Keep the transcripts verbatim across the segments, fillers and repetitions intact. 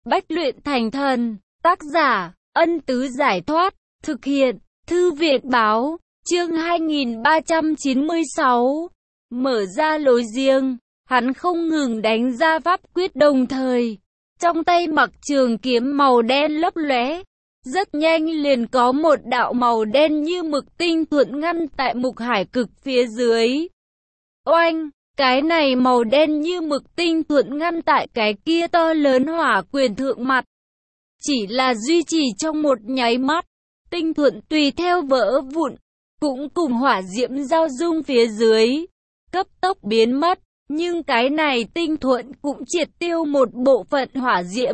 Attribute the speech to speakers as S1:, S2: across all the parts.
S1: Bách luyện thành thần, tác giả, Ân Tứ Giải Thoát, thực hiện, Thư viện Báo, chương hai nghìn ba trăm chín mươi sáu. Mở ra lối riêng, hắn không ngừng đánh ra pháp quyết đồng thời. Trong tay mặc trường kiếm màu đen lấp lóe. Rất nhanh liền có một đạo màu đen như mực tinh thuận ngăn tại Mục Hải Cực phía dưới. Oanh! Cái này màu đen như mực tinh thuận ngăn tại cái kia to lớn hỏa quyền thượng mặt. Chỉ là duy trì trong một nháy mắt, tinh thuận tùy theo vỡ vụn, cũng cùng hỏa diễm giao dung phía dưới, cấp tốc biến mất, nhưng cái này tinh thuận cũng triệt tiêu một bộ phận hỏa diễm.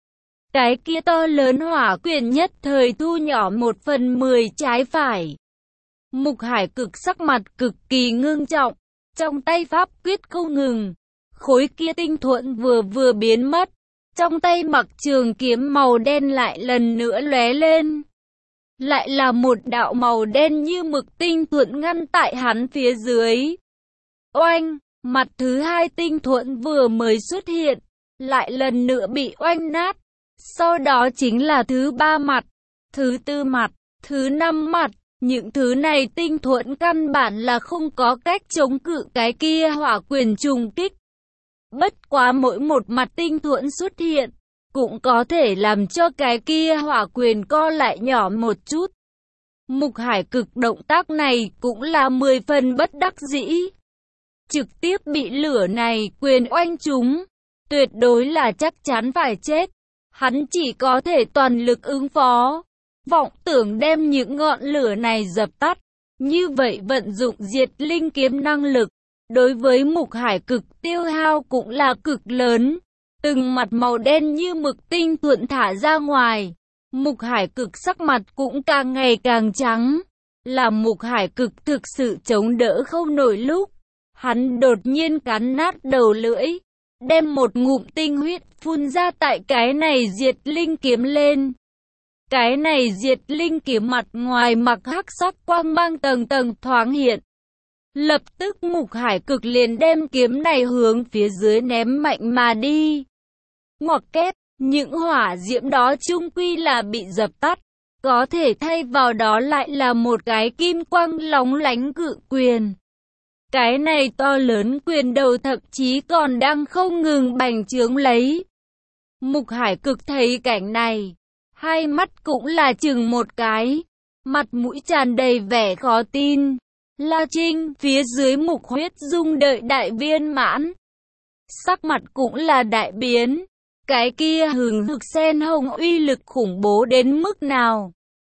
S1: Cái kia to lớn hỏa quyền nhất thời thu nhỏ một phần mười trái phải. Mục Hải Cực sắc mặt cực kỳ ngưng trọng. Trong tay pháp quyết không ngừng, khối kia tinh thuận vừa vừa biến mất, trong tay mặc trường kiếm màu đen lại lần nữa lóe lên. Lại là một đạo màu đen như mực tinh thuận ngăn tại hắn phía dưới. Oanh, mặt thứ hai tinh thuận vừa mới xuất hiện, lại lần nữa bị oanh nát. Sau đó chính là thứ ba mặt, thứ tư mặt, thứ năm mặt. Những thứ này tinh thuận căn bản là không có cách chống cự cái kia hỏa quyền trùng kích. Bất quá mỗi một mặt tinh thuận xuất hiện, cũng có thể làm cho cái kia hỏa quyền co lại nhỏ một chút. Mục Hải Cực động tác này cũng là mười phần bất đắc dĩ. Trực tiếp bị lửa này quyền oanh trúng, tuyệt đối là chắc chắn phải chết. Hắn chỉ có thể toàn lực ứng phó. Vọng tưởng đem những ngọn lửa này dập tắt, như vậy vận dụng diệt linh kiếm năng lực, đối với Mục Hải Cực tiêu hao cũng là cực lớn. Từng mặt màu đen như mực tinh thuận thả ra ngoài, Mục Hải Cực sắc mặt cũng càng ngày càng trắng. Là Mục Hải Cực thực sự chống đỡ không nổi lúc, hắn đột nhiên cắn nát đầu lưỡi, đem một ngụm tinh huyết phun ra tại cái này diệt linh kiếm lên. Cái này diệt linh kiếm mặt ngoài mặc hắc sắc quang mang tầng tầng thoáng hiện. Lập tức Mục Hải Cực liền đem kiếm này hướng phía dưới ném mạnh mà đi. Ngoặc kép, những hỏa diễm đó chung quy là bị dập tắt. Có thể thay vào đó lại là một cái kim quang lóng lánh cự quyền. Cái này to lớn quyền đầu thậm chí còn đang không ngừng bành trướng lấy. Mục Hải Cực thấy cảnh này, hai mắt cũng là chừng một cái, mặt mũi tràn đầy vẻ khó tin. La Trinh phía dưới Mục Huyết Dung đợi đại viên mãn, sắc mặt cũng là đại biến. Cái kia hừng hực sen hồng uy lực khủng bố đến mức nào,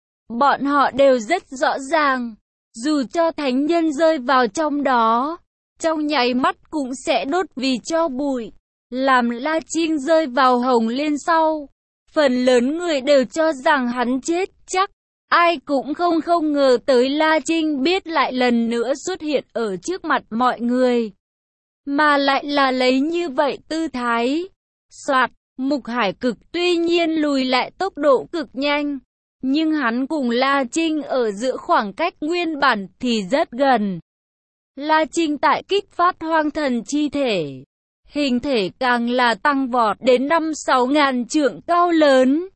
S1: bọn họ đều rất rõ ràng. Dù cho thánh nhân rơi vào trong đó, trong nháy mắt cũng sẽ đốt vì tro bụi. Làm La Trinh rơi vào Hồng Liên sau, phần lớn người đều cho rằng hắn chết chắc. Ai cũng không không ngờ tới La Trinh biết lại lần nữa xuất hiện ở trước mặt mọi người. Mà lại là lấy như vậy tư thái. Soạt, Mục Hải Cực tuy nhiên lùi lại tốc độ cực nhanh, nhưng hắn cùng La Trinh ở giữa khoảng cách nguyên bản thì rất gần. La Trinh tại kích phát hoang thần chi thể, hình thể càng là tăng vọt đến năm sáu ngàn trượng cao lớn.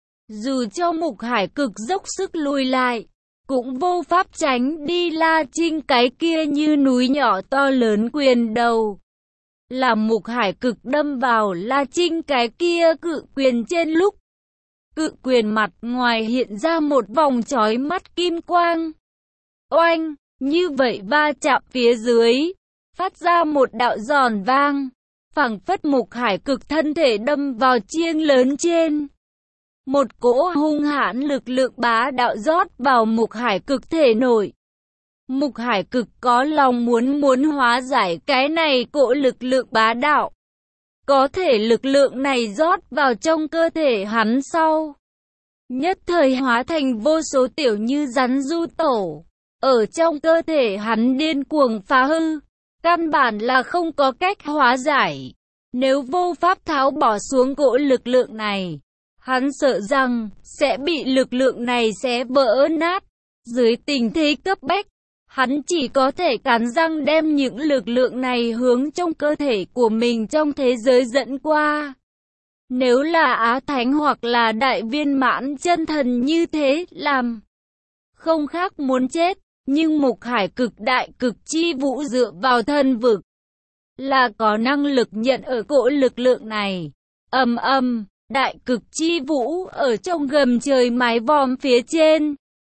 S1: Dù cho Mục Hải Cực dốc sức lùi lại, cũng vô pháp tránh đi La Trinh cái kia như núi nhỏ to lớn quyền đầu. Là Mục Hải Cực đâm vào La Trinh cái kia cự quyền trên lúc, cự quyền mặt ngoài hiện ra một vòng chói mắt kim quang. Oanh, như vậy va chạm phía dưới, phát ra một đạo giòn vang, phảng phất Mục Hải Cực thân thể đâm vào chiêng lớn trên. Một cỗ hung hãn lực lượng bá đạo rót vào Mục Hải Cực thể nội. Mục Hải Cực có lòng muốn muốn hóa giải cái này cỗ lực lượng bá đạo. Có thể lực lượng này rót vào trong cơ thể hắn sau, nhất thời hóa thành vô số tiểu như rắn du tổ. Ở trong cơ thể hắn điên cuồng phá hư, căn bản là không có cách hóa giải. Nếu vô pháp tháo bỏ xuống cỗ lực lượng này, hắn sợ rằng sẽ bị lực lượng này xé vỡ nát. Dưới tình thế cấp bách, hắn chỉ có thể cắn răng đem những lực lượng này hướng trong cơ thể của mình trong thế giới dẫn qua. Nếu là Á Thánh hoặc là đại viên mãn chân thần như thế làm không khác muốn chết, nhưng Mục Hải cực đại cực chi vũ dựa vào thân vực là có năng lực nhận ở cỗ lực lượng này. Ầm ầm, đại cực chi vũ ở trong gầm trời mái vòm phía trên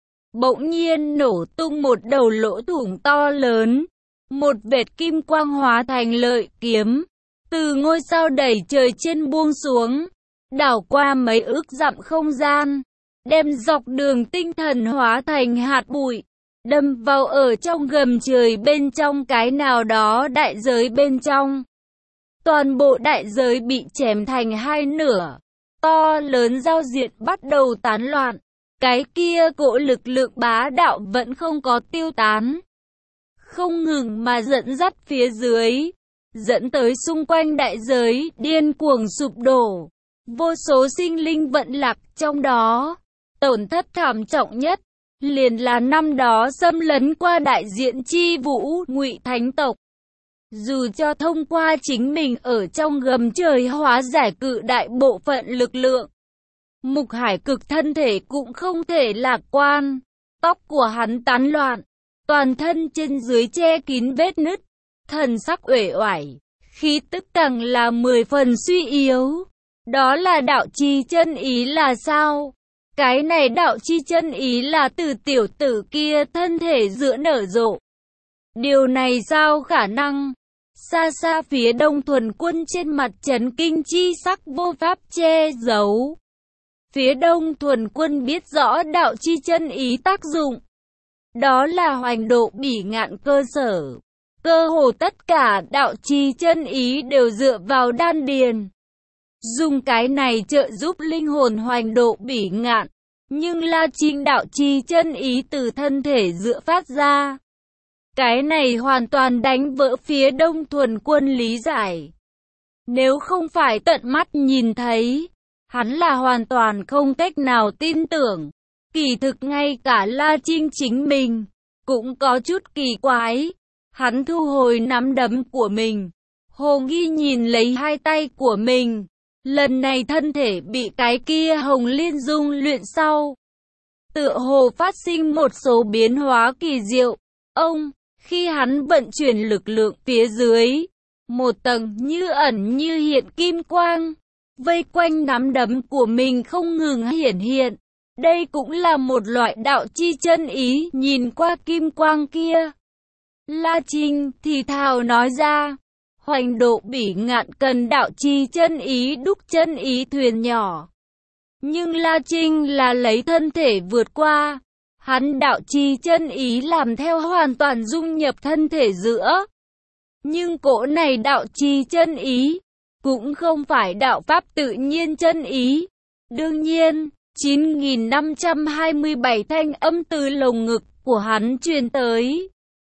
S1: bỗng nhiên nổ tung một đầu lỗ thủng to lớn, một vệt kim quang hóa thành lợi kiếm, từ ngôi sao đầy trời trên buông xuống, đảo qua mấy ức dặm không gian, đem dọc đường tinh thần hóa thành hạt bụi, đâm vào ở trong gầm trời bên trong cái nào đó đại giới bên trong. Toàn bộ đại giới bị chém thành hai nửa, to lớn giao diện bắt đầu tán loạn. Cái kia cỗ lực lượng bá đạo vẫn không có tiêu tán, không ngừng mà dẫn dắt phía dưới, dẫn tới xung quanh đại giới điên cuồng sụp đổ, vô số sinh linh vận lạc trong đó. Tổn thất thảm trọng nhất liền là năm đó xâm lấn qua đại diện chi vũ Ngụy Thánh tộc. Dù cho thông qua chính mình ở trong gầm trời hóa giải cự đại bộ phận lực lượng, Mục Hải cực thân thể cũng không thể lạc quan. Tóc của hắn tán loạn, toàn thân trên dưới che kín vết nứt, thần sắc uể oải, khí tức càng là mười phần suy yếu. Đó là đạo chi chân ý là sao? Cái này đạo chi chân ý là từ tiểu tử kia thân thể giữa nở rộ. Điều này sao khả năng? Xa xa phía đông thuần quân trên mặt chấn kinh chi sắc vô pháp che giấu. Phía đông thuần quân biết rõ đạo chi chân ý tác dụng. Đó là hoành độ bỉ ngạn cơ sở. Cơ hồ tất cả đạo chi chân ý đều dựa vào đan điền. Dùng cái này trợ giúp linh hồn hoành độ bỉ ngạn. Nhưng La Trinh đạo chi chân ý từ thân thể dựa phát ra. Cái này hoàn toàn đánh vỡ phía đông thuần quân lý giải. Nếu không phải tận mắt nhìn thấy, hắn là hoàn toàn không cách nào tin tưởng. Kỳ thực ngay cả La Trinh chính mình cũng có chút kỳ quái. Hắn thu hồi nắm đấm của mình, hồ nghi nhìn lấy hai tay của mình. Lần này thân thể bị cái kia hồng liên dung luyện sau, tựa hồ phát sinh một số biến hóa kỳ diệu. Ông, khi hắn vận chuyển lực lượng phía dưới, một tầng như ẩn như hiện kim quang vây quanh nắm đấm của mình không ngừng hiển hiện. Đây cũng là một loại đạo chi chân ý. Nhìn qua kim quang kia, La Trinh thì thào nói ra, hoành độ bỉ ngạn cần đạo chi chân ý đúc chân ý thuyền nhỏ. Nhưng La Trinh là lấy thân thể vượt qua, hắn đạo chi chân ý làm theo hoàn toàn dung nhập thân thể giữa. Nhưng cỗ này đạo chi chân ý cũng không phải đạo pháp tự nhiên chân ý. Đương nhiên, chín nghìn năm trăm hai mươi bảy thanh âm từ lồng ngực của hắn truyền tới.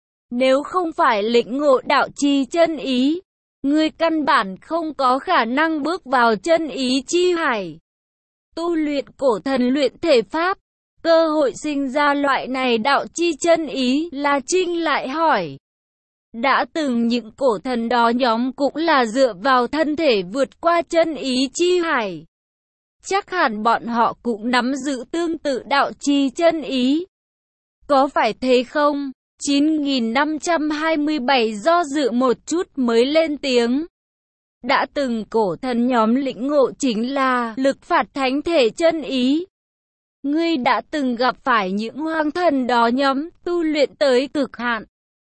S1: Nếu không phải lĩnh ngộ đạo chi chân ý, ngươi căn bản không có khả năng bước vào chân ý chi hải. Tu luyện cổ thần luyện thể pháp, cơ hội sinh ra loại này đạo chi chân ý. La Trinh lại hỏi. Đã từng những cổ thần đó nhóm cũng là dựa vào thân thể vượt qua chân ý chi hải. Chắc hẳn bọn họ cũng nắm giữ tương tự đạo chi chân ý. Có phải thế không? chín nghìn năm trăm hai mươi bảy do dự một chút mới lên tiếng. Đã từng cổ thần nhóm lĩnh ngộ chính là lực phạt thánh thể chân ý. Ngươi đã từng gặp phải những hoang thần đó nhóm tu luyện tới cực hạn,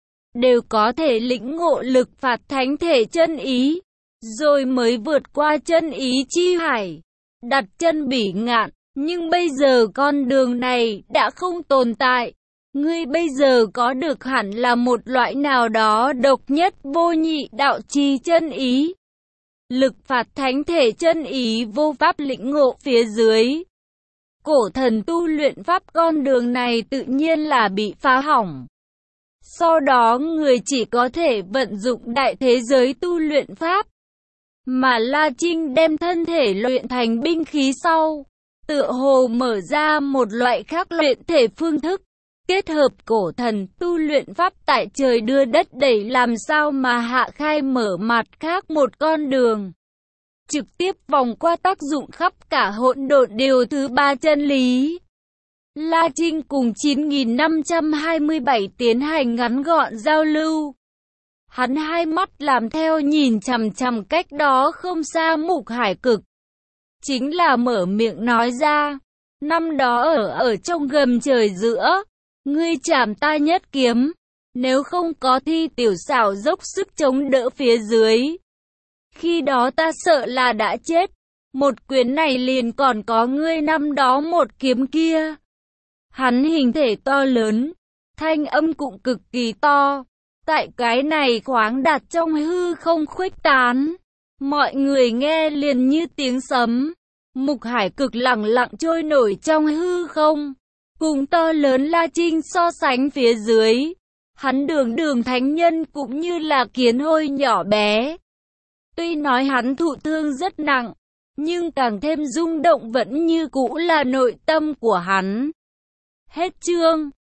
S1: đều có thể lĩnh ngộ lực phạt thánh thể chân ý, rồi mới vượt qua chân ý chi hải, đặt chân bỉ ngạn. Nhưng bây giờ con đường này đã không tồn tại. Ngươi bây giờ có được hẳn là một loại nào đó độc nhất vô nhị đạo chi chân ý. Lực phạt thánh thể chân ý vô pháp lĩnh ngộ phía dưới. Cổ thần tu luyện pháp con đường này tự nhiên là bị phá hỏng. Sau đó người chỉ có thể vận dụng đại thế giới tu luyện pháp. Mà La Trinh đem thân thể luyện thành binh khí sau, tựa hồ mở ra một loại khác luyện thể phương thức. Kết hợp cổ thần tu luyện pháp tại trời đưa đất đẩy làm sao mà hạ khai mở mặt khác một con đường. trực tiếp vòng qua tác dụng khắp cả hỗn độn điều thứ ba chân lý. La Trinh cùng chín nghìn năm trăm hai mươi bảy tiến hành ngắn gọn giao lưu. Hắn hai mắt làm theo nhìn chằm chằm cách đó không xa Mục Hải Cực. Chính là mở miệng nói ra, năm đó ở ở trong gầm trời giữa, ngươi chạm ta nhất kiếm, nếu không có Thi Tiểu Xảo dốc sức chống đỡ phía dưới. Khi đó ta sợ là đã chết, một quyền này liền còn có ngươi năm đó một kiếm kia. Hắn hình thể to lớn, thanh âm cũng cực kỳ to, tại cái này khoáng đạt trong hư không khuếch tán. Mọi người nghe liền như tiếng sấm. Mục Hải Cực lặng lặng trôi nổi trong hư không, cùng to lớn La Trinh so sánh phía dưới. Hắn đường đường thánh nhân cũng như là kiến hôi nhỏ bé. Tuy nói hắn thụ thương rất nặng, nhưng càng thêm rung động vẫn như cũ là nội tâm của hắn. Hết chương.